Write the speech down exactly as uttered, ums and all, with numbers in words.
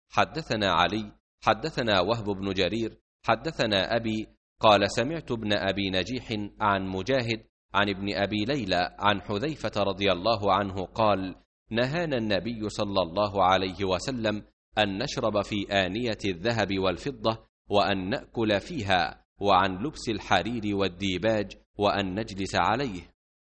حدثنا علي حدثنا وهب بن جرير حدثنا أبي قال سمعت ابن أبي نجيح عن مجاهد عن ابن أبي ليلى عن حذيفة رضي الله عنه قال نهانا النبي صلى الله عليه وسلم أن نشرب في آنية الذهب والفضة وأن نأكل فيها، وعن لبس الحرير والديباج وأن نجلس عليه.